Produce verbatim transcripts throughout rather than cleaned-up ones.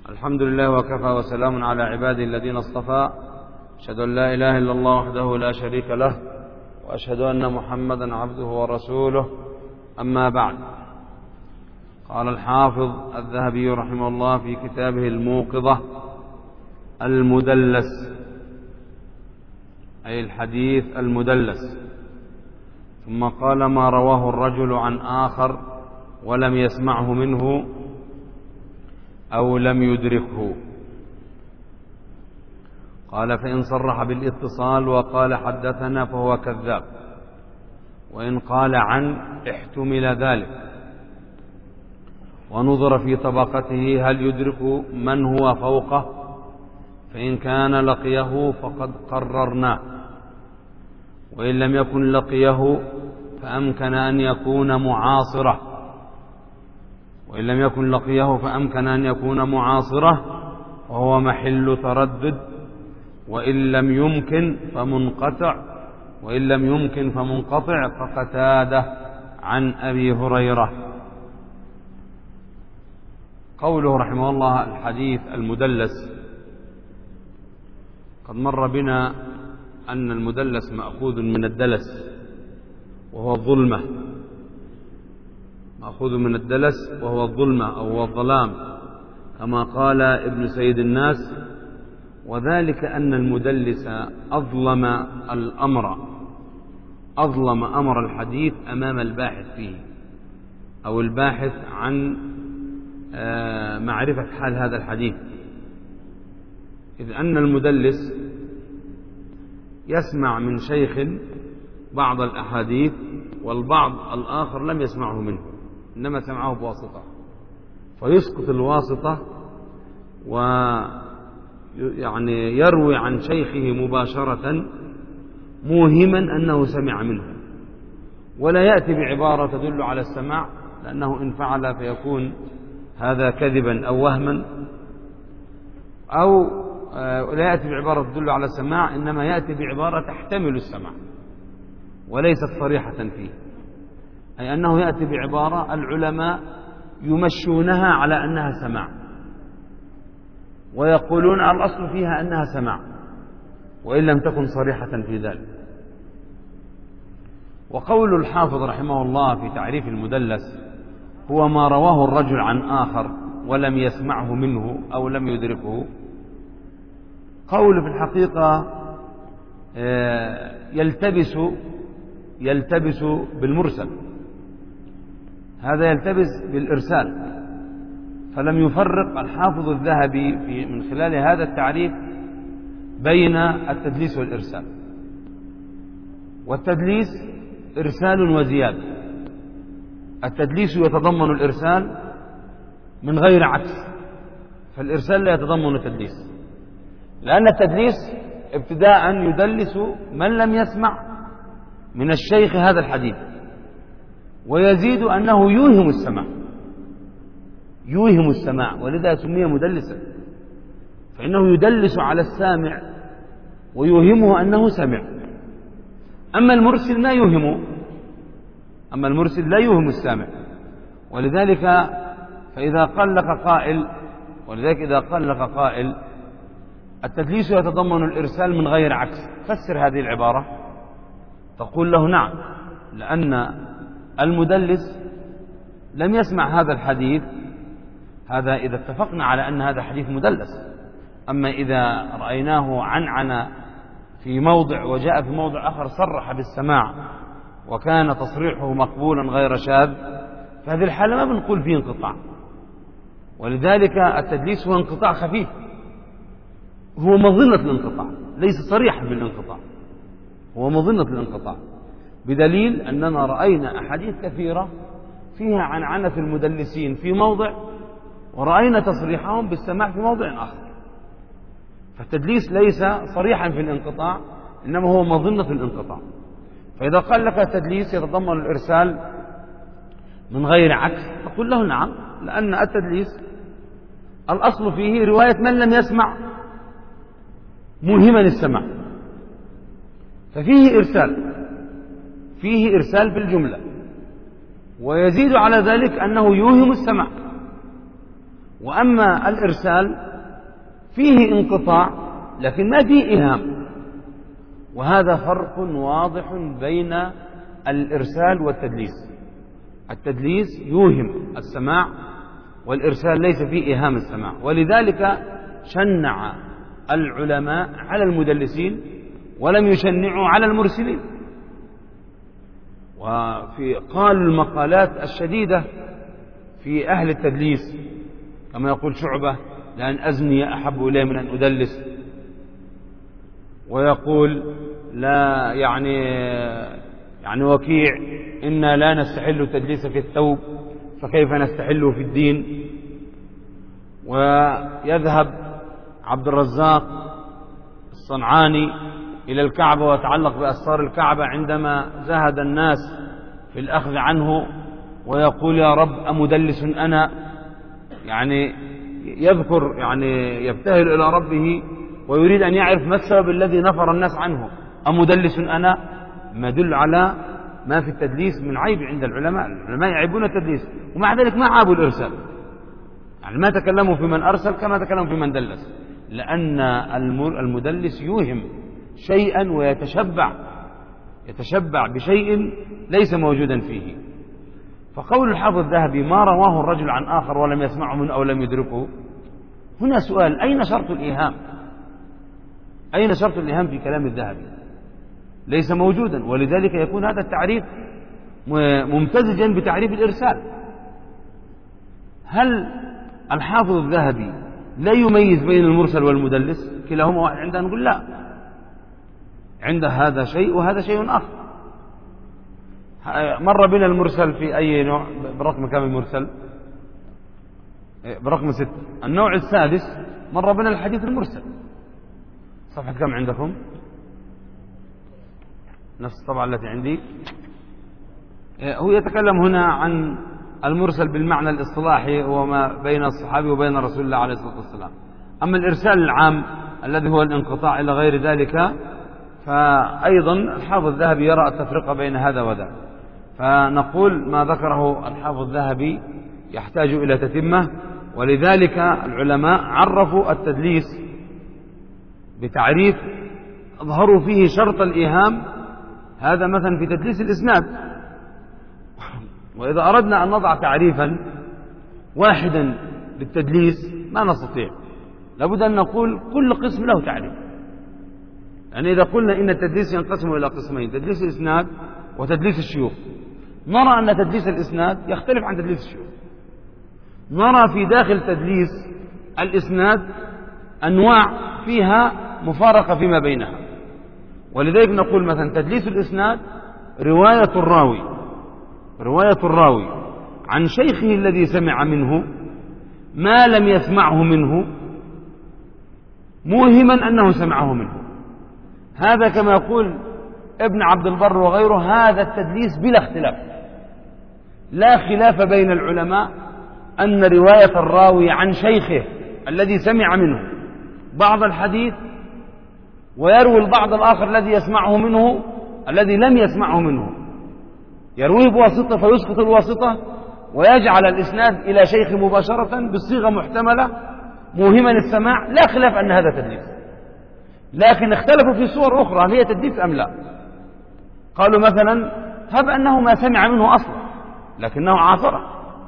الحمد لله وكفى وسلام على عباده الذين اصطفى. أشهد أن لا إله إلا الله وحده لا شريك له، وأشهد أن محمدا عبده ورسوله. أما بعد، قال الحافظ الذهبي رحمه الله في كتابه الموقظة: المدلس، أي الحديث المدلس. ثم قال: ما رواه الرجل عن آخر ولم يسمعه منه أو لم يدركه. قال: فإن صرح بالاتصال وقال حدثنا فهو كذاب، وإن قال عن احتمل ذلك، ونظر في طبقته هل يدرك من هو فوقه، فإن كان لقيه فقد قررناه، وإن لم يكن لقيه فأمكن أن يكون معاصرة وإن لم يكن لقيه فأمكن أن يكون معاصرة وهو محل تردد، وإن لم يمكن فمنقطع وإن لم يمكن فمنقطع كقتادة عن أبي هريرة. قوله رحمه الله: الحديث المدلس. قد مر بنا أن المدلس مأخوذ من الدلس وهو الظلمة، مأخوذ من الدلس وهو الظلمة أو هو الظلام، كما قال ابن سيد الناس: وذلك أن المدلس أظلم الأمر أظلم أمر الحديث أمام الباحث فيه، أو الباحث عن معرفة حال هذا الحديث، إذ أن المدلس يسمع من شيخ بعض الأحاديث والبعض الآخر لم يسمعه منه، إنما سمعه بواسطة، فيسقط الواسطة ويعني يروي عن شيخه مباشرة موهما أنه سمع منه، ولا يأتي بعبارة تدل على السماع، لأنه إن فعل فيكون هذا كذبا أو وهما، أو لا يأتي بعبارة تدل على السماع، إنما يأتي بعبارة تحتمل السماع وليست صريحة فيه، أي أنه يأتي بعبارة العلماء يمشونها على أنها سماع، ويقولون الأصل فيها أنها سماع وإن لم تكن صريحة في ذلك. وقول الحافظ رحمه الله في تعريف المدلس هو ما رواه الرجل عن آخر ولم يسمعه منه أو لم يدركه. قول في الحقيقة يلتبس يلتبس بالمرسل، هذا يلتبس بالإرسال، فلم يفرق الحافظ الذهبي في من خلال هذا التعريف بين التدليس والإرسال. والتدليس إرسال وزيادة، التدليس يتضمن الإرسال من غير عكس، فالإرسال لا يتضمن التدليس، لأن التدليس ابتداء يدلس من لم يسمع من الشيخ هذا الحديث، ويزيد أنه يوهم السماع يوهم السماع ولذا سمي مدلسا، فإنه يدلس على السامع ويوهمه أنه سمع. أما المرسل لا يوهمه أما المرسل لا يوهم السامع، ولذلك فإذا قال لك قائل ولذلك إذا قال لك قائل التدليس يتضمن الإرسال من غير عكس، فسر هذه العبارة، تقول له: نعم، لأن المدلس لم يسمع هذا الحديث، هذا إذا اتفقنا على أن هذا حديث مدلس. أما إذا رأيناه عنعن في موضع وجاء في موضع آخر صرح بالسماع وكان تصريحه مقبولا غير شاذ، فهذه الحالة ما بنقول فيه انقطاع. ولذلك التدليس هو انقطاع خفيف، هو مظنة الانقطاع، ليس صريحا بالانقطاع، هو مظنة الانقطاع، بدليل أننا رأينا أحاديث كثيرة فيها عنعنة المدلسين في موضع، ورأينا تصريحهم بالسماع في موضع آخر. فالتدليس ليس صريحا في الانقطاع، إنما هو مظنة الانقطاع. فإذا قال لك التدليس يتضمن الإرسال من غير عكس، تقول له: نعم، لأن التدليس الأصل فيه رواية من لم يسمع موهما السماع، ففيه إرسال فيه إرسال في الجملة، ويزيد على ذلك أنه يوهم السمع، وأما الإرسال فيه انقطاع لكن ما فيه إيهام، وهذا فرق واضح بين الإرسال والتدليس. التدليس يوهم السماع، والإرسال ليس فيه إيهام السماع، ولذلك شنع العلماء على المدلسين ولم يشنعوا على المرسلين. وفي قال المقالات الشديدة في أهل التدليس كما يقول شعبة: لأن أزني أحب إلي من أن أدلس. ويقول لا يعني يعني وكيع: إنا لا نستحل التدليس في الثوب فكيف نستحله في الدين. ويذهب عبد الرزاق الصنعاني إلى الكعبة ويتعلق بأستار الكعبة عندما زهد الناس في الأخذ عنه، ويقول: يا رب أمدلس أنا؟ يعني يذكر يعني يبتهل إلى ربه ويريد أن يعرف ما السبب الذي نفر الناس عنه. أمدلس أنا؟ ما يدل على ما في التدليس من عيب عند العلماء. العلماء يعيبون التدليس ومع ذلك ما عابوا الإرسال، يعني ما تكلموا في من أرسل كما تكلموا في من دلس، لأن المدلس يوهم شيئا ويتشبع يتشبع بشيء ليس موجودا فيه. فقول الحافظ الذهبي: ما رواه الرجل عن آخر ولم يسمعه منه أو لم يدركه، هنا سؤال: أين شرط الإيهام؟ أين شرط الإيهام في كلام الذهبي؟ ليس موجودا، ولذلك يكون هذا التعريف ممتزجا بتعريف الإرسال. هل الحافظ الذهبي لا يميز بين المرسل والمدلس؟ كلاهما واحد عنده؟ نقول لا، عنده هذا شيء وهذا شيء آخر. مر بنا المرسل في أي نوع؟ برقم كم المرسل؟ برقم ست. النوع السادس مر بنا الحديث المرسل. صفحة كم عندكم؟ نفس الطبعة التي عندي. هو يتكلم هنا عن المرسل بالمعنى الاصطلاحي وما بين الصحابي وبين رسول الله عليه الصلاة والسلام. أما الإرسال العام الذي هو الانقطاع إلى غير ذلك فأيضا الحافظ الذهبي يرى التفرقة بين هذا وذاك. فنقول ما ذكره الحافظ الذهبي يحتاج إلى تتمة، ولذلك العلماء عرفوا التدليس بتعريف أظهروا فيه شرط الإيهام. هذا مثلا في تدليس الإسناد. وإذا أردنا أن نضع تعريفا واحدا للتدليس ما نستطيع، لابد أن نقول كل قسم له تعريف. يعني إذا قلنا إن التدليس ينقسم إلى قسمين: تدليس الإسناد وتدليس الشيوخ، نرى أن تدليس الإسناد يختلف عن تدليس الشيوخ. نرى في داخل تدليس الإسناد أنواع فيها مفارقة فيما بينها، ولذلك نقول مثلا تدليس الإسناد رواية الراوي رواية الراوي عن شيخه الذي سمع منه ما لم يسمعه منه موهما أنه سمعه منه. هذا كما يقول ابن عبد البر وغيره هذا التدليس بلا اختلاف. لا خلاف بين العلماء أن رواية الراوي عن شيخه الذي سمع منه بعض الحديث ويروي البعض الآخر الذي يسمعه منه الذي لم يسمعه منه، يرويه بواسطة فيسقط الواسطة ويجعل الإسناد إلى شيخ مباشرة بالصيغة محتملة موهما السماع. لا خلاف أن هذا تدليس، لكن اختلفوا في صور أخرى هل هي تدليس أم لا. قالوا مثلا هب أنه ما سمع منه أصلا لكنه عاصره،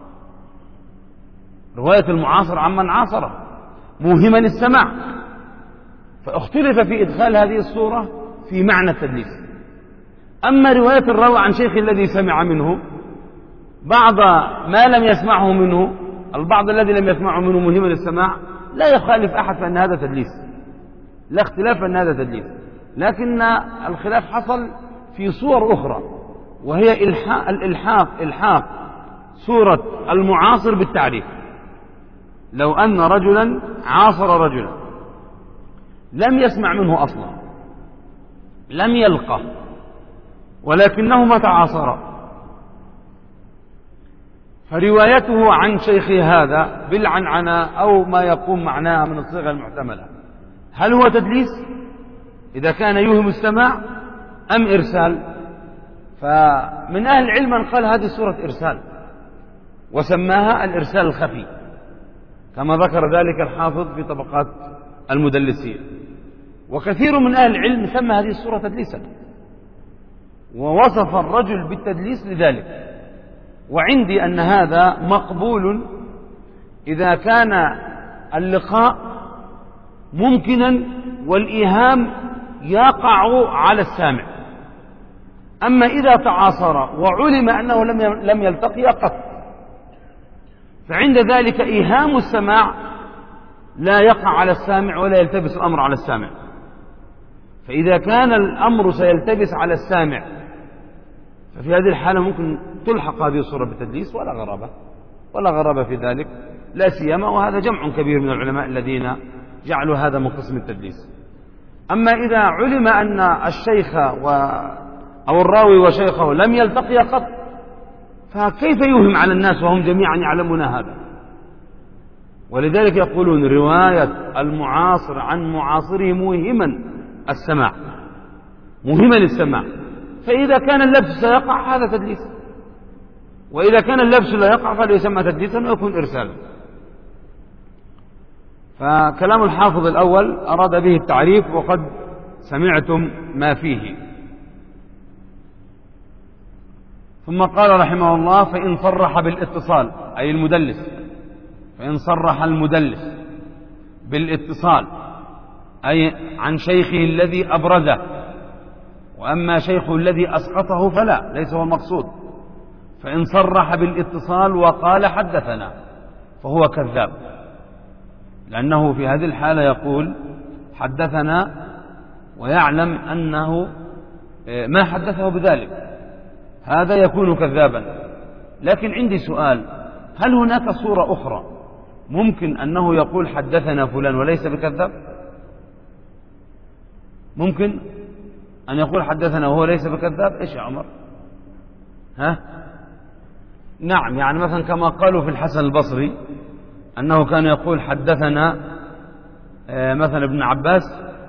رواية المعاصر عمن عاصره موهما السماع، فاختلف في إدخال هذه الصورة في معنى التدليس. أما رواية الراوي عن شيخ الذي سمع منه بعض ما لم يسمعه منه البعض الذي لم يسمعه منه موهما السماع، لا يخالف أحد فأن هذا تدليس، لا اختلاف أن هذا تدليس، لكن الخلاف حصل في صور أخرى وهي إلحاق الإلحاق إلحاق صورة المعاصر بالتعريف. لو أن رجلا عاصر رجلا لم يسمع منه أصلا، لم يلقى، ولكنهما تعاصرا، فروايته عن شيخ هذا بالعنعنة أو ما يقوم معناها من الصيغة المحتملة، هل هو تدليس إذا كان يوهم السماع أم إرسال؟ فمن أهل العلم من قال هذه صورة إرسال وسماها الإرسال الخفي. كما ذكر ذلك الحافظ في طبقات المدلسين. وكثير من أهل العلم سمى هذه الصورة تدليسا، ووصف الرجل بالتدليس لذلك. وعندي أن هذا مقبول إذا كان اللقاء ممكنا والإيهام يقع على السامع. أما إذا تعاصر وعلم أنه لم يلتقي قط، فعند ذلك إيهام السماع لا يقع على السامع ولا يلتبس الأمر على السامع. فإذا كان الأمر سيلتبس على السامع ففي هذه الحالة ممكن تلحق هذه الصورة بالتدليس، ولا غرابة ولا غرابة في ذلك، لا سيما وهذا جمع كبير من العلماء الذين جعلوا هذا من قسم التدليس. أما إذا علم أن الشيخ و أو الراوي وشيخه لم يلتقي قط، فكيف يوهم على الناس وهم جميعا يعلمون هذا؟ ولذلك يقولون رواية المعاصر عن معاصره موهما السماع، موهما السماع. فإذا كان اللبس سيقع هذا تدليس، وإذا كان اللبس لا يقع فليسمى تدليسا ويكون إرسالا. فكلام الحافظ الأول أراد به التعريف، وقد سمعتم ما فيه. ثم قال رحمه الله: فإن صرح بالاتصال، أي المدلس، فإن صرح المدلس بالاتصال أي عن شيخه الذي أبرزه، وأما شيخه الذي أسقطه فلا، ليس هو المقصود. فإن صرح بالاتصال وقال حدثنا فهو كذاب، لأنه في هذه الحالة يقول حدثنا ويعلم أنه ما حدثه بذلك، هذا يكون كذابا. لكن عندي سؤال: هل هناك صورة أخرى ممكن أنه يقول حدثنا فلان وليس بكذاب؟ ممكن أن يقول حدثنا وهو ليس بكذاب؟ إيش يا عمر؟ ها؟ نعم، يعني مثلا كما قالوا في الحسن البصري أنه كان يقول حدثنا مثلا ابن عباس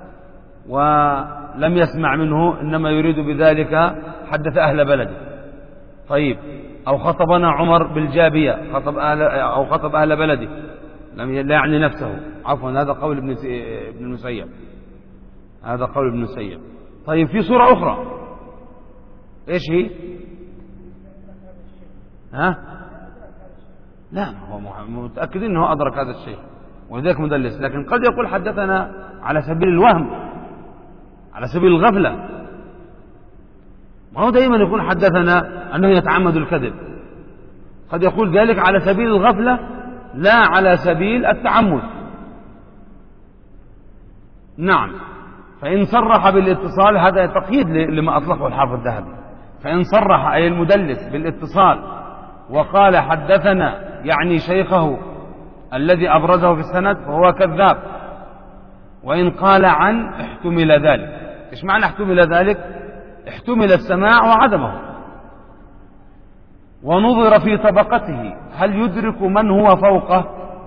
ولم يسمع منه، إنما يريد بذلك حدث أهل بلده. طيب، أو خطبنا عمر بالجابية، خطب أهل أو خطب أهل بلده، لم لا يعني نفسه، عفوا، هذا قول ابن ابن المسيب، هذا قول ابن المسيب. طيب، في صورة أخرى، إيش هي؟ ها؟ لا، هو متأكدين أنه أدرك هذا الشيء ولذلك مدلس، لكن قد يقول حدثنا على سبيل الوهم، على سبيل الغفلة. ما هو دائما يكون حدثنا أنه يتعمد الكذب، قد يقول ذلك على سبيل الغفلة لا على سبيل التعمد. نعم. فإن صرح بالاتصال، هذا تقييد لما أطلقه الحافظ الذهبي، فإن صرح أي المدلس بالاتصال وقال حدثنا يعني شيخه الذي أبرزه في السند فهو كذاب. وإن قال عن احتمل ذلك. إيش معنى احتمل ذلك؟ احتمل السماع وعدمه، ونظر في طبقته هل يدرك من هو فوقه.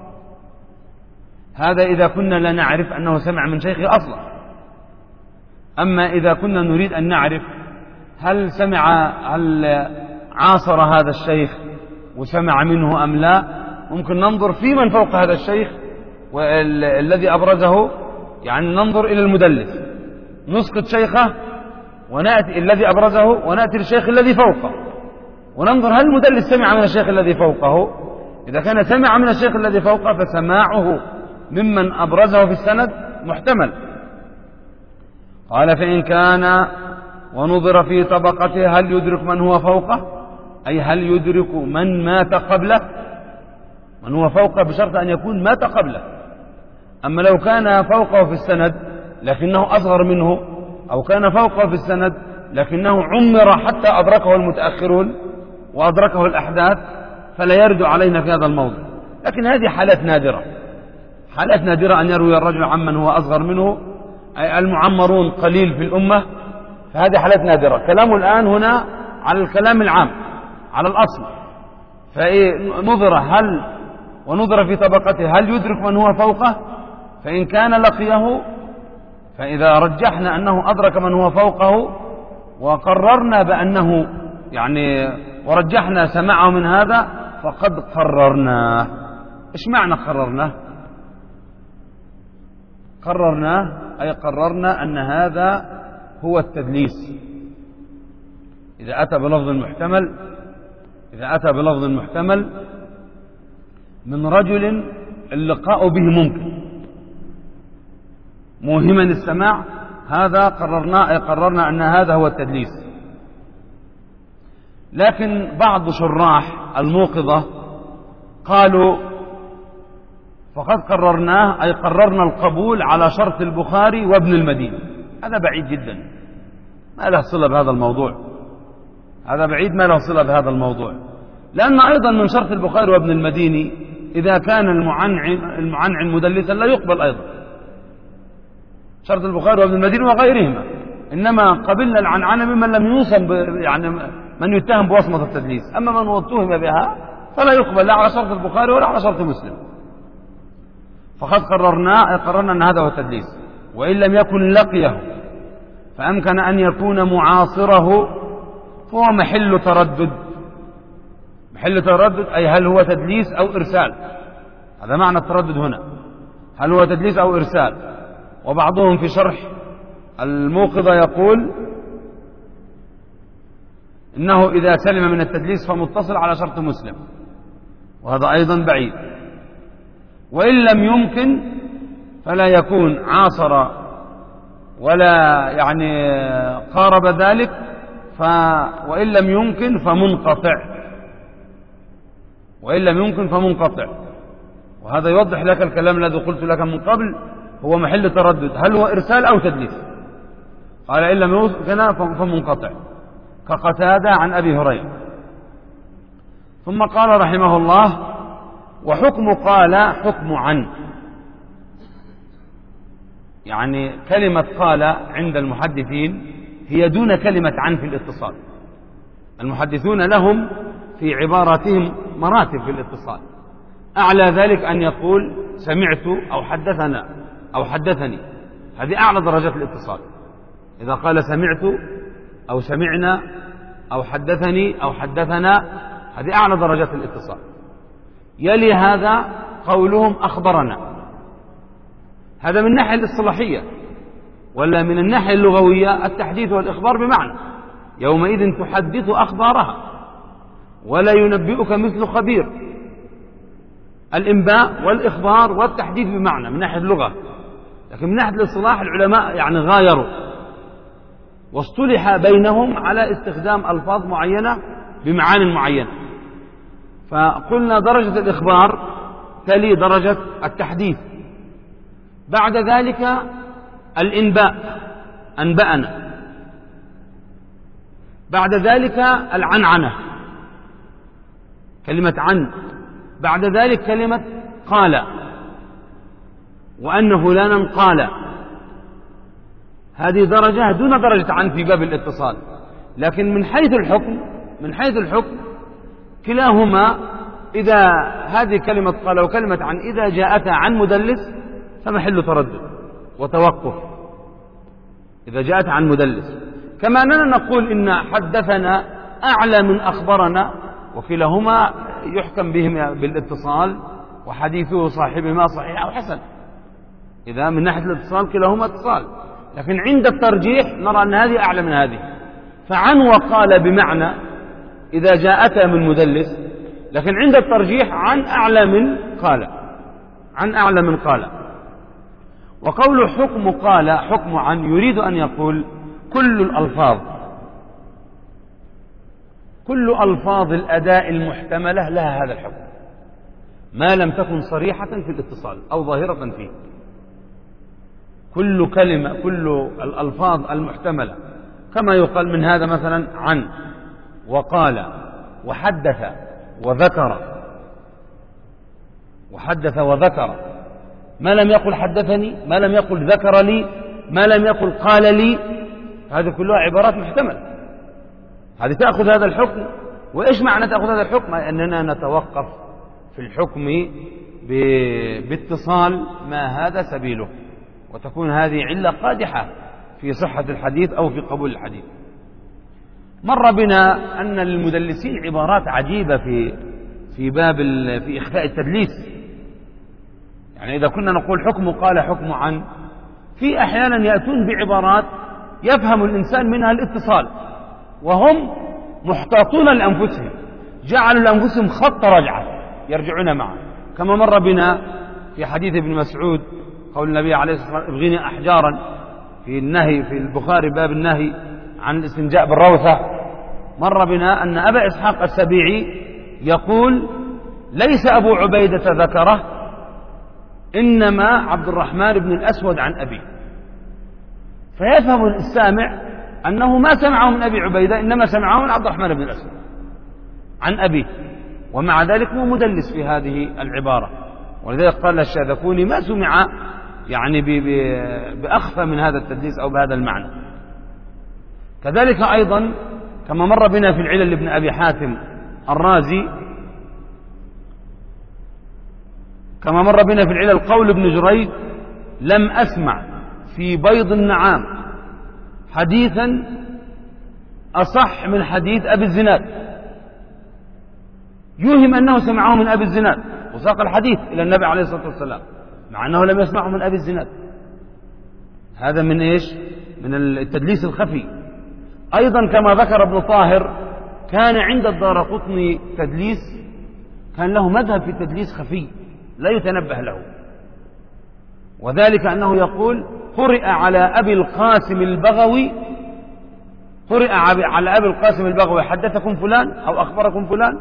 هذا إذا كنا لا نعرف أنه سمع من شيخه أصلا. أما إذا كنا نريد أن نعرف هل سمع هل عاصر هذا الشيخ وسمع منه أم لا، ممكن ننظر في من فوق هذا الشيخ والذي أبرزه، يعني ننظر إلى المدلس، نسقط شيخه ونأتي الذي أبرزه ونأتي للشيخ الذي فوقه، وننظر هل المدلس سمع من الشيخ الذي فوقه. إذا كان سمع من الشيخ الذي فوقه فسماعه ممن أبرزه في السند محتمل. قال: فإن كان ونظر في طبقته هل يدرك من هو فوقه، أي هل يدرك من مات قبله، من هو فوقه بشرط أن يكون مات قبله. أما لو كان فوقه في السند لكنه أصغر منه، أو كان فوقه في السند لكنه عمر حتى أدركه المتأخرون وأدركه الأحداث، فلا يرد علينا في هذا الموضوع. لكن هذه حالات نادرة، حالات نادرة أن يروي الرجل عمن هو أصغر منه، أي المعمرون قليل في الأمة، فهذه حالات نادرة. كلام الآن هنا على الكلام العام، على الأصل. فنظر هل ونظر في طبقته هل يدرك من هو فوقه، فإن كان لقيه، فإذا رجحنا أنه أدرك من هو فوقه وقررنا بأنه يعني ورجحنا سماعه من هذا، فقد قررناه إيش معنى قررناه؟ قررناه أي قررنا أن هذا هو التدليس. إذا أتى بلفظ محتمل إذا أتى بلفظ محتمل من رجل اللقاء به ممكن موهما السماع، هذا قررنا أي قررنا أن هذا هو التدليس. لكن بعض شراح الموقظة قالوا فقد قررناه أي قررنا القبول على شرط البخاري وابن المديني. هذا بعيد جدا، ما له صلة بهذا الموضوع. هذا بعيد ما له صلة بهذا الموضوع، لأن أيضا من شرط البخاري وابن المديني إذا كان المعنعن المعنعن مدلسا لا يقبل أيضا. شرط البخاري وابن المديني وغيرهما، إنما قبلنا العنعنة ممن لم يوصم يعني من يتهم بوصمة التدليس، أما من اتهم بها فلا يقبل لا على شرط البخاري ولا على شرط مسلم. فقد قررنا قررنا أن هذا هو التدليس، وإن لم يكن لقيه فأمكن أن يكون معاصره فهو محل تردد. محل تردد أي هل هو تدليس أو إرسال، هذا معنى التردد هنا، هل هو تدليس أو إرسال. وبعضهم في شرح الموقظة يقول إنه إذا سلم من التدليس فمتصل على شرط مسلم، وهذا أيضا بعيد. وإن لم يمكن فلا يكون عاصر ولا يعني قارب ذلك، ف وإن لم يمكن فمنقطع وإن لم يمكن فمنقطع. وهذا يوضح لك الكلام الذي قلت لك من قبل، هو محل تردد هل هو إرسال أو تدليس. قال إن لم يمكن فمنقطع كقتادة عن أبي هريرة. ثم قال رحمه الله وحكم قال حكم عن، يعني كلمة قال عند المحدثين هي دون كلمة عن في الاتصال. المحدثون لهم في عباراتهم مراتب في الاتصال، أعلى ذلك أن يقول سمعت أو حدثنا أو حدثني، هذه أعلى درجات الاتصال. إذا قال سمعت أو سمعنا أو حدثني أو حدثنا، هذه أعلى درجات الاتصال. يلي هذا قولهم أخبرنا، هذا من الناحية الاصطلاحية. ولا من الناحية اللغوية التحديث والإخبار بمعنى يومئذ تحدث أخبارها ولا ينبئك مثل خبير. الإنباء والإخبار والتحديث بمعنى من ناحية اللغة، لكن من ناحية الاصطلاح العلماء يعني غايروا واصطلح بينهم على استخدام ألفاظ معينة بمعان معينة. فقلنا درجة الإخبار تلي درجة التحديث، بعد ذلك الإنباء أنبأنا، بعد ذلك العنعنة كلمة عن، بعد ذلك كلمة قال وأن فلانا قال. هذه درجة دون درجة عن في باب الاتصال. لكن من حيث الحكم من حيث الحكم كلاهما إذا هذه كلمة قال وكلمة عن إذا جاءتا عن مدلس فمحل تردد وتوقف إذا جاءت عن مدلس. كما أننا نقول إن حدثنا أعلى من أخبرنا، وكلاهما يحكم بهم بالاتصال وحديثه صاحبهما صحيح أو حسن. إذا من ناحية الاتصال كلاهما اتصال، لكن عند الترجيح نرى أن هذه أعلى من هذه. فعن وقال بمعنى إذا جاءتا من مدلس، لكن عند الترجيح عن أعلى من قال، عن أعلى من قال. وقول حكم قال حكم عن يريد أن يقول كل الألفاظ كل ألفاظ الأداء المحتملة لها هذا الحكم، ما لم تكن صريحة في الاتصال أو ظاهرة فيه. كل كلمة كل الألفاظ المحتملة، كما يقال من هذا مثلا عن وقال وحدث وذكر وحدث وذكر، ما لم يقل حدثني، ما لم يقل ذكر لي، ما لم يقل قال لي، هذه كلها عبارات محتملة. هذه تأخذ هذا الحكم. وإيش معنى تأخذ هذا الحكم؟ أننا نتوقف في الحكم باتصال ما هذا سبيله، وتكون هذه علة قادحة في صحة الحديث أو في قبول الحديث. مر بنا أن للمدلسين عبارات عجيبة في في باب في إخفاء التدليس. يعني إذا كنا نقول حكم قال حكم عن، في أحيانا يأتون بعبارات يفهم الإنسان منها الاتصال، وهم محتاطون لأنفسهم، جعلوا لأنفسهم خط رجعة يرجعون معه، كما مر بنا في حديث ابن مسعود قول النبي عليه الصلاة والسلام ابغيني أحجارا في النهي في البخاري باب النهي عن الاستنجاء بالروثة. مر بنا أن أبا إسحاق السبيعي يقول ليس أبو عبيدة ذكره، إنما عبد الرحمن بن الأسود عن أبيه، فيفهم السامع أنه ما سمعه من أبي عبيدة، إنما سمعه من عبد الرحمن بن الأسود عن أبيه، ومع ذلك هو مدلس في هذه العبارة. ولذلك قال الشاذكوني ما سمع يعني بأخفى من هذا التدليس أو بهذا المعنى. كذلك أيضا كما مر بنا في العلل لابن أبي حاتم الرازي، كما مر بنا في العلل قول ابن جريج لم أسمع في بيض النعام حديثا أصح من حديث أبي الزناد، يوهم أنه سمعه من أبي الزناد وساق الحديث إلى النبي عليه الصلاة والسلام مع أنه لم يسمعه من أبي الزناد. هذا من إيش؟ من التدليس الخفي. أيضا كما ذكر ابن طاهر كان عند الدارقطني تدليس، كان له مذهب في التدليس خفي لا يتنبه له، وذلك أنه يقول قرئ على أبي القاسم البغوي قرئ على أبي القاسم البغوي حدثكم فلان أو أخبركم فلان،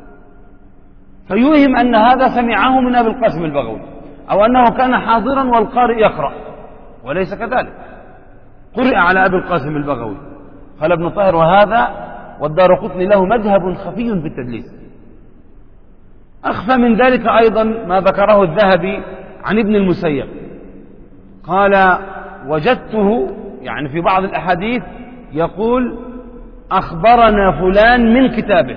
فيوهم أن هذا سمعه من أبي القاسم البغوي أو أنه كان حاضرا والقارئ يقرأ، وليس كذلك، قرئ على أبي القاسم البغوي. قال ابن طاهر وهذا والدارقطني له مذهب خفي في التدليس. أخفى من ذلك أيضا ما ذكره الذهبي عن ابن المسيب، قال وجدته يعني في بعض الأحاديث يقول أخبرنا فلان من كتابه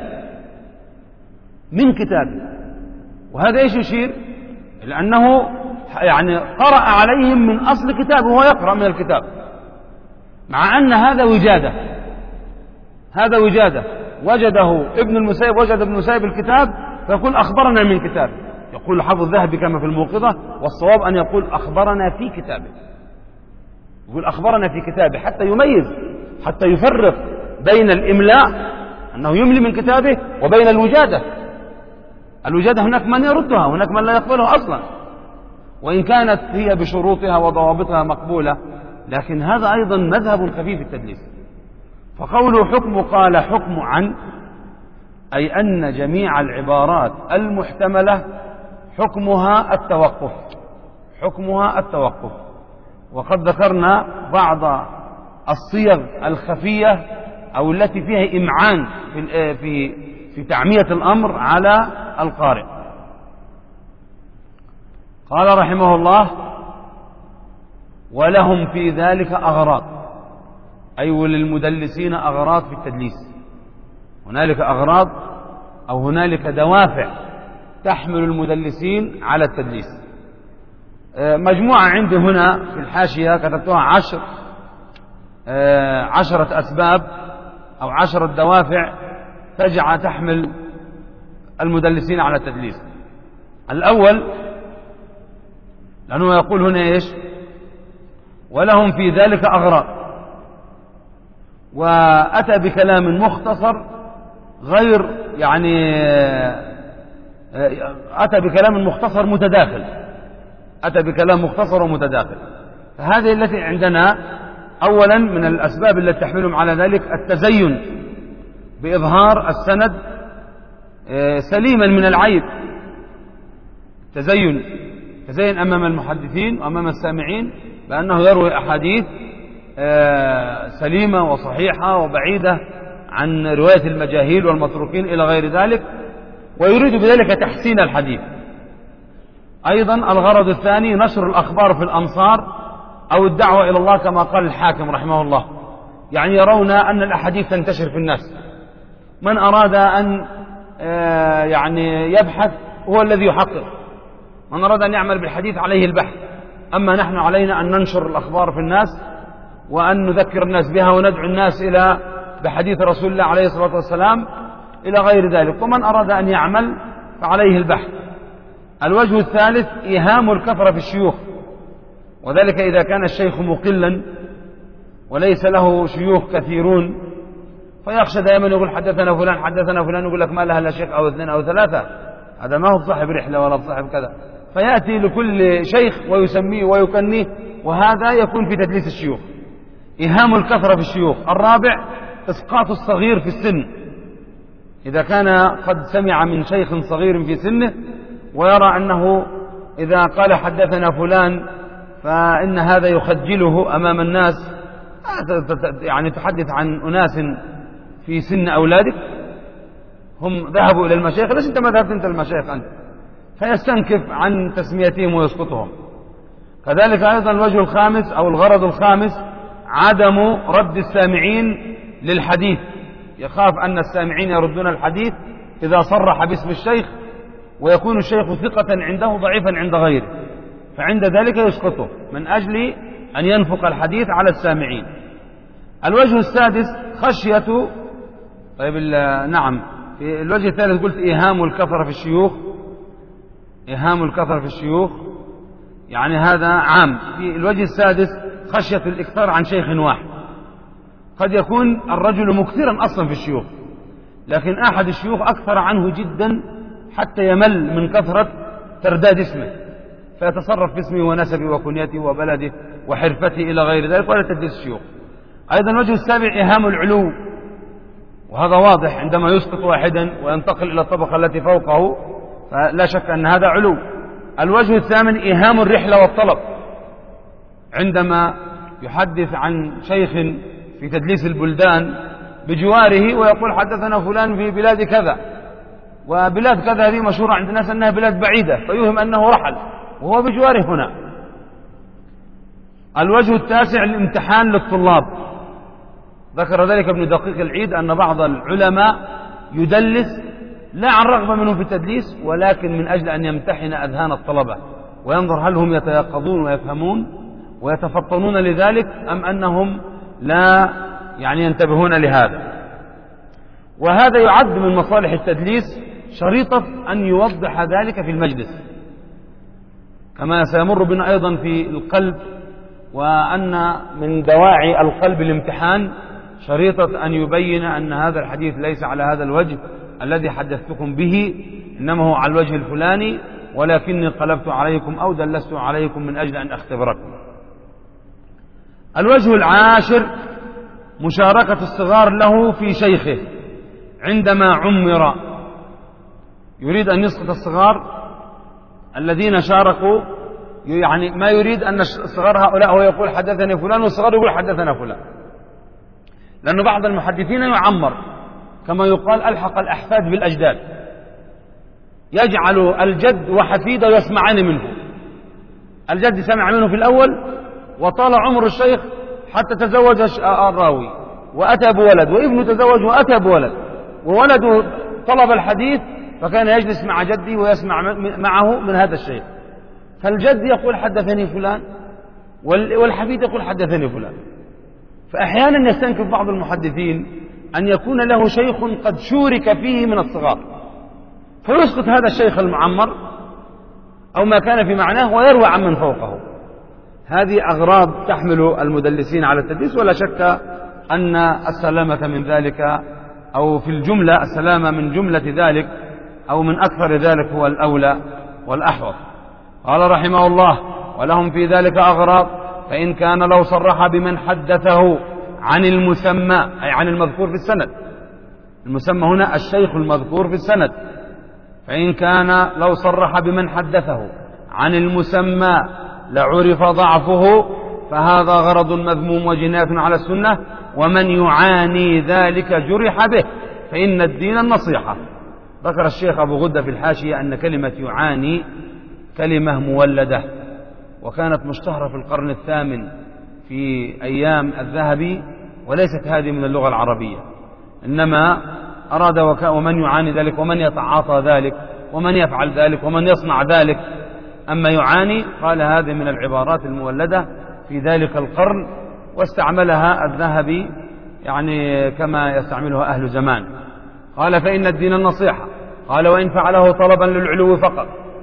من كتابه وهذا إيش يشير؟ لأنه يعني قرأ عليهم من أصل كتابه وهو يقرأ من الكتاب، مع أن هذا وجادة هذا وجادة وجده ابن المسيب وجد ابن المسيب الكتاب فيقول أخبرنا من كتابه. يقول حافظ الذهبي كما في الموقظة والصواب أن يقول أخبرنا في كتابه، يقول أخبرنا في كتابه حتى يميز حتى يفرق بين الإملاء أنه يملي من كتابه وبين الوجادة. الوجادة هناك من يردها هناك من لا يقبلها أصلا، وإن كانت هي بشروطها وضوابطها مقبولة، لكن هذا أيضا مذهب خفيف التدليس. فقوله حكم قال حكم عن، أي أن جميع العبارات المحتملة حكمها التوقف حكمها التوقف وقد ذكرنا بعض الصيغ الخفية أو التي فيها إمعان في في في تعمية الأمر على القارئ. قال رحمه الله ولهم في ذلك أغراض، أي وللمدلسين أغراض في التدليس، هنالك أغراض أو هنالك دوافع تحمل المدلسين على التدليس. مجموعة عندي هنا في الحاشية كتبتها عشر عشرة أسباب أو عشرة دوافع تجعل تحمل المدلسين على التدليس. الأول لأنه يقول هنا إيش؟ ولهم في ذلك أغراض، وأتى بكلام مختصر غير يعني أتى بكلام مختصر متداخل أتى بكلام مختصر ومتداخل. فهذه التي عندنا أولا من الأسباب التي تحملهم على ذلك التزين بإظهار السند سليما من العيب، تزين تزين أمام المحدثين وأمام السامعين بأنه يروي أحاديث سليمة وصحيحة وبعيدة عن رواية المجاهيل والمتروكين إلى غير ذلك، ويريد بذلك تحسين الحديث. أيضا الغرض الثاني نشر الأخبار في الأمصار أو الدعوة إلى الله كما قال الحاكم رحمه الله، يعني يرون أن الأحاديث تنتشر في الناس، من أراد أن يعني يبحث هو الذي يحقق، من أراد أن يعمل بالحديث عليه البحث، أما نحن علينا أن ننشر الأخبار في الناس وأن نذكر الناس بها وندعو الناس إلى بحديث رسول الله عليه الصلاة والسلام إلى غير ذلك، ومن أراد أن يعمل فعليه البحث. الوجه الثالث إيهام الكثرة في الشيوخ، وذلك إذا كان الشيخ مقلا وليس له شيوخ كثيرون، فيخشى دائما يقول حدثنا فلان حدثنا فلان، يقول لك ما لها إلا شيخ أو اثنين أو ثلاثة، هذا ما هو صاحب رحلة ولا صاحب كذا، فيأتي لكل شيخ ويسميه ويكنيه، وهذا يكون في تدليس الشيوخ. إيهام الكثرة في الشيوخ. الرابع إسقاط الصغير في السن، إذا كان قد سمع من شيخ صغير في سنه ويرى أنه إذا قال حدثنا فلان فإن هذا يخجله أمام الناس، يعني تحدث عن أناس في سن أولادك هم ذهبوا إلى المشايخ، ليش أنت ما ذهبت أنت المشايخ أنت؟ فيستنكف عن تسميتهم ويسقطهم. كذلك أيضا الوجه الخامس أو الغرض الخامس عدم رد السامعين للحديث، يخاف أن السامعين يردون الحديث إذا صرح باسم الشيخ، ويكون الشيخ ثقة عنده ضعيفا عند غيره، فعند ذلك يسقطه من أجل أن ينفق الحديث على السامعين. الوجه السادس خشية، طيب نعم، في الوجه الثالث قلت إيهام الكثرة في الشيوخ، إيهام الكثرة في الشيوخ يعني هذا عام. في الوجه السادس خشية الإكثار عن شيخ واحد، قد يكون الرجل مكثرا أصلا في الشيوخ، لكن أحد الشيوخ أكثر عنه جدا حتى يمل من كثرة ترداد اسمه، فيتصرف باسمه ونسبه وكنيته وبلده وحرفته إلى غير ذلك، ولا تدليس الشيوخ. أيضا الوجه السابع إيهام العلو، وهذا واضح عندما يسقط واحدا وينتقل إلى الطبقة التي فوقه، فلا شك أن هذا علو. الوجه الثامن إيهام الرحلة والطلب، عندما يحدث عن شيخ في تدليس البلدان بجواره ويقول حدثنا فلان في بلاد كذا، وبلاد كذا هذه مشهورة عند الناس أنها بلاد بعيدة، فيوهم أنه رحل وهو بجواره هنا. الوجه التاسع الامتحان للطلاب، ذكر ذلك ابن دقيق العيد أن بعض العلماء يدلس لا عن رغبة منهم في التدليس، ولكن من أجل أن يمتحن أذهان الطلبة وينظر هل هم يتيقظون ويفهمون ويتفطنون لذلك أم أنهم لا يعني ينتبهون لهذا. وهذا يعد من مصالح التدليس شريطة أن يوضح ذلك في المجلس، كما سيمر بنا أيضا في القلب، وأن من دواعي القلب الامتحان شريطة أن يبين أن هذا الحديث ليس على هذا الوجه الذي حدثتكم به، إنما هو على الوجه الفلاني، ولكني قلبت عليكم أو دلست عليكم من أجل أن أختبركم. الوجه العاشر مشاركة الصغار له في شيخه، عندما عمر يريد أن يسقط الصغار الذين شاركوا، يعني ما يريد أن الصغار هؤلاء هو يقول حدثني فلان والصغار يقول حدثنا فلان، لأن بعض المحدثين يعمر كما يقال ألحق الأحفاد بالأجداد، يجعل الجد وحفيده يسمعان منه، الجد سمع منه في الأول وطال عمر الشيخ حتى تزوج الراوي وأتى بولد، وابنه تزوج وأتى بولد، وولده طلب الحديث فكان يجلس مع جدي ويسمع معه من هذا الشيخ، فالجد يقول حدثني فلان والحفيد يقول حدثني فلان. فأحيانا يستنكف بعض المحدثين أن يكون له شيخ قد شورك فيه من الصغار، فيسقط هذا الشيخ المعمر أو ما كان في معناه ويروى عن من فوقه. هذه أغراض تحمل المدلسين على التدليس، ولا شك أن السلامة من ذلك أو في الجملة السلامة من جملة ذلك أو من أكثر ذلك هو الأولى والأحوط. قال رحمه الله: ولهم في ذلك أغراض، فإن كان لو صرح بمن حدثه عن المسمى أي عن المذكور في السند، المسمى هنا الشيخ المذكور في السند، فإن كان لو صرح بمن حدثه عن المسمى لعرف ضعفه، فهذا غرض مذموم وجناية على السنة، ومن يعاني ذلك جرح به، فإن الدين النصيحة. ذكر الشيخ أبو غدة في الحاشية أن كلمة يعاني كلمة مولدة، وكانت مشتهرة في القرن الثامن في أيام الذهبي، وليست هذه من اللغة العربية، إنما أراد وك... ومن يعاني ذلك ومن يتعاطى ذلك ومن يفعل ذلك ومن يصنع ذلك. أما يعاني قال هذه من العبارات المولدة في ذلك القرن، واستعملها الذهبي يعني كما يستعملها أهل زمان. قال: فإن الدين النصيحة. قال: وإن فعله طلبا للعلو فقط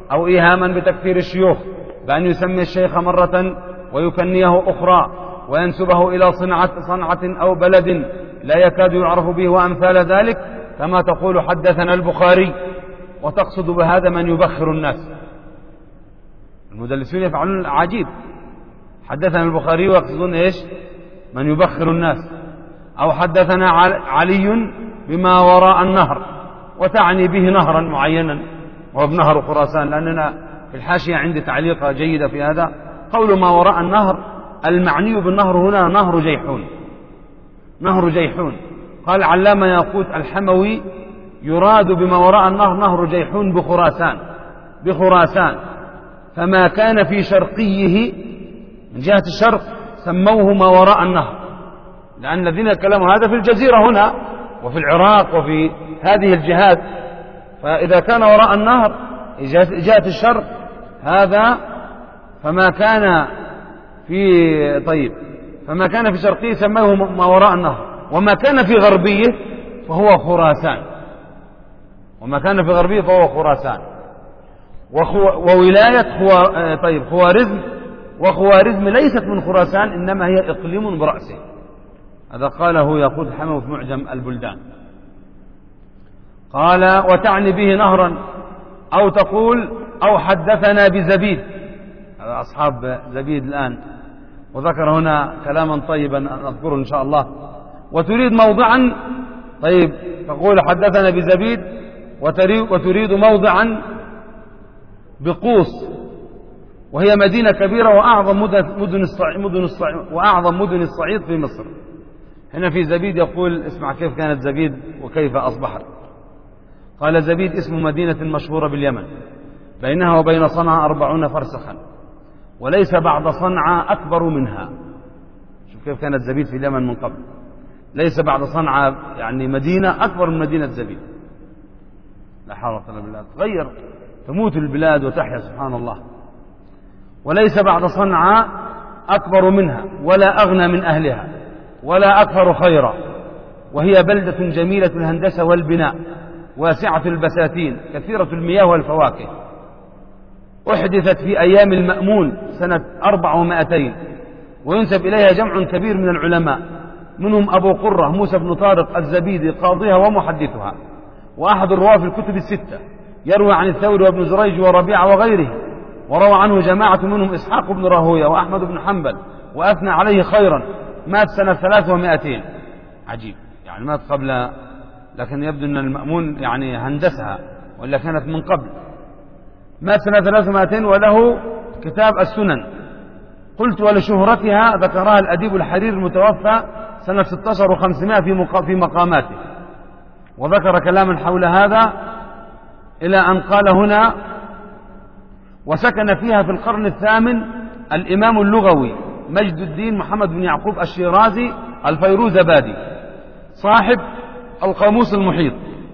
أو إيهاما بتكفير الشيوخ بأن يسمي الشيخ مرة ويكنيه أخرى وينسبه إلى صنعة, صنعة أو بلد لا يكاد يعرف به وأمثال ذلك، كما تقول حدثنا البخاري وتقصد بهذا من يبخر الناس. المدلسون يفعلون عجيب، حدثنا البخاري ويقصدون إيش؟ من يبخر الناس. أو حدثنا علي بما وراء النهر، وتعني به نهرا معينا وهو بنهر خراسان، لأننا في الحاشية عندي تعليقة جيدة في هذا. قول ما وراء النهر، المعني بالنهر هنا نهر جيحون، نهر جيحون. قال علامة ياقوت الحموي يراد بما وراء النهر نهر جيحون بخراسان، بخراسان فما كان في شرقيه من جهة الشرق سموه ما وراء النهر، لأن الذين يتكلمون هذا في الجزيرة هنا وفي العراق وفي هذه الجهات، فإذا كان وراء النهر جهة الشرق هذا فما كان في طيب فما كان في شرقيه سموه ما وراء النهر، وما كان في غربيه فهو خراسان، وما كان في غربيه فهو خراسان. وخو وولاية خو... طيب خوارزم، وخوارزم ليست من خراسان إنما هي إقليم برأسه. هذا قاله ياقوت الحموي في معجم البلدان. قال وتعني به نهرا، أو تقول أو حدثنا بزبيد، هذا أصحاب زبيد الآن، وذكر هنا كلاما طيبا نذكره إن شاء الله. وتريد موضعا، طيب تقول حدثنا بزبيد وتريد موضعا بقوس، وهي مدينة كبيرة وأعظم مدن الصعيد, مدن الصعيد وأعظم مدن الصعيد في مصر. هنا في زبيد يقول اسمع كيف كانت زبيد وكيف أصبحت. قال زبيد اسم مدينة مشهورة باليمن، بينها وبين صنعاء أربعون فرسخا، وليس بعد صنعاء أكبر منها. شوف كيف كانت زبيد في اليمن من قبل، ليس بعد صنعاء يعني مدينة أكبر من مدينة زبيد. لا حول ولا قوة إلا بالله، تغير، تموت البلاد وتحيا سبحان الله. وليس بعد صنعاء أكبر منها ولا أغنى من أهلها ولا أكثر خيرا، وهي بلدة جميلة الهندسة والبناء، واسعة البساتين، كثيرة المياه والفواكه. أحدثت في أيام المأمون سنة أربع ومائتين، وينسب إليها جمع كبير من العلماء، منهم أبو قرة موسى بن طارق الزبيدي قاضيها ومحدثها، وأحد الرواة في الكتب الستة، يروي عن الثوري وابن زريج وربيعة وغيره، وروى عنه جماعة منهم إسحاق بن راهويه وأحمد بن حنبل، وأثنى عليه خيرا. مات سنة ثلاث ومائتين، عجيب يعني مات قبل، لكن يبدو أن المأمون يعني هندسها ولا كانت من قبل. مات سنة ثلاث ومائتين وله كتاب السنن. قلت ولشهرتها ذكرها الأديب الحرير المتوفى سنة ستة عشر وخمسمائة في في مقاماته، وذكر كلاما حول هذا إلى أن قال هنا وسكن فيها في القرن الثامن الإمام اللغوي مجد الدين محمد بن يعقوب الشيرازي الفيروزبادي صاحب القاموس المحيط،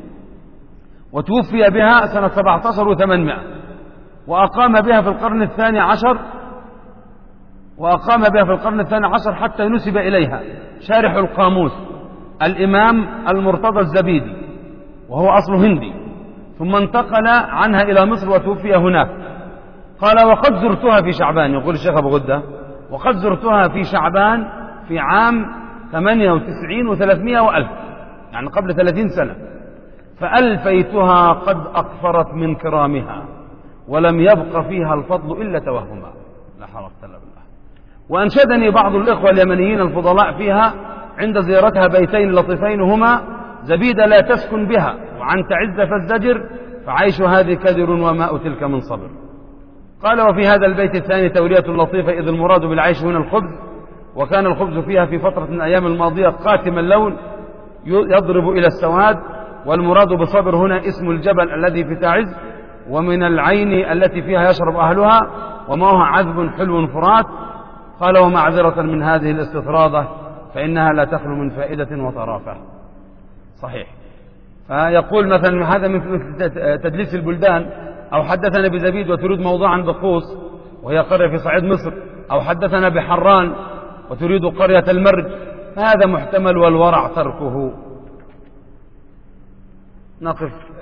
وتوفي بها سنة سبعة عشر وثمانمائة، وأقام بها في القرن الثاني عشر وأقام بها في القرن الثاني عشر حتى نسب إليها شارح القاموس الإمام المرتضى الزبيدي، وهو أصله هندي، ثم انتقل عنها إلى مصر وتوفي هناك. قال وقد زرتها في شعبان، يقول الشيخ أبو غدة، وقد زرتها في شعبان في عام ثمانية وتسعين وثلاثمائة وألف، يعني قبل ثلاثين سنة، فألفيتها قد أقفرت من كرامها، ولم يبق فيها الفضل إلا توهما. لا حول ولا قوة. وأنشدني بعض الإخوة اليمنيين الفضلاء فيها عند زيارتها بيتين لطيفين هما: زبيد لا تسكن بها، وعن تعز فالزجر، فعيش هذه كدر وماء تلك من صبر. قال وفي هذا البيت الثاني تورية لطيفة، إذ المراد بالعيش هنا الخبز، وكان الخبز فيها في فترة من الأيام الماضية قاتم اللون يضرب إلى السواد، والمراد بصبر هنا اسم الجبل الذي في تعز، ومن العين التي فيها يشرب أهلها، وماءها عذب حلو فرات. قال ومعذرة من هذه الاستطرادة فإنها لا تخلو من فائدة وطرافة. صحيح. فيقول مثلا هذا من تدليس البلدان، أو حدثنا بزبيد وتريد موضوعا بقوس وهي قرية في صعيد مصر، أو حدثنا بحران وتريد قرية المرج، هذا محتمل والورع تركه. نقف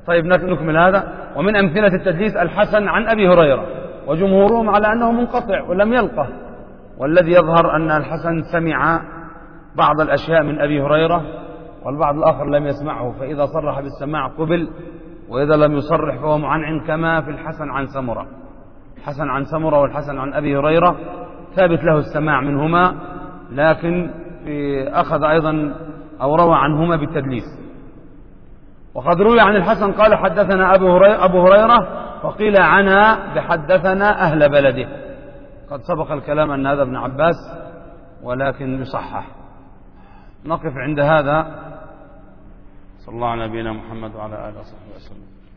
طيب نكمل هذا. ومن أمثلة التدليس الحسن عن أبي هريرة، وجمهورهم على أنه منقطع ولم يلقه، والذي يظهر أن الحسن سمع بعض الأشياء من أبي هريرة والبعض الآخر لم يسمعه، فإذا صرح بالسماع قبل، وإذا لم يصرح فهو معنعن، كما في الحسن عن سمرة. الحسن عن سمرة والحسن عن أبي هريرة ثابت له السماع منهما، لكن في أخذ أيضا أو روى عنهما بالتدليس. وقد روي عن الحسن قال حدثنا أبو هريرة, أبو هريرة وقيل عنا بحدثنا أهل بلده. قد سبق الكلام أن هذا ابن عباس، ولكن يصحح. نقف عند هذا. صلى الله على نبينا محمد وعلى آله وصحبه وسلم.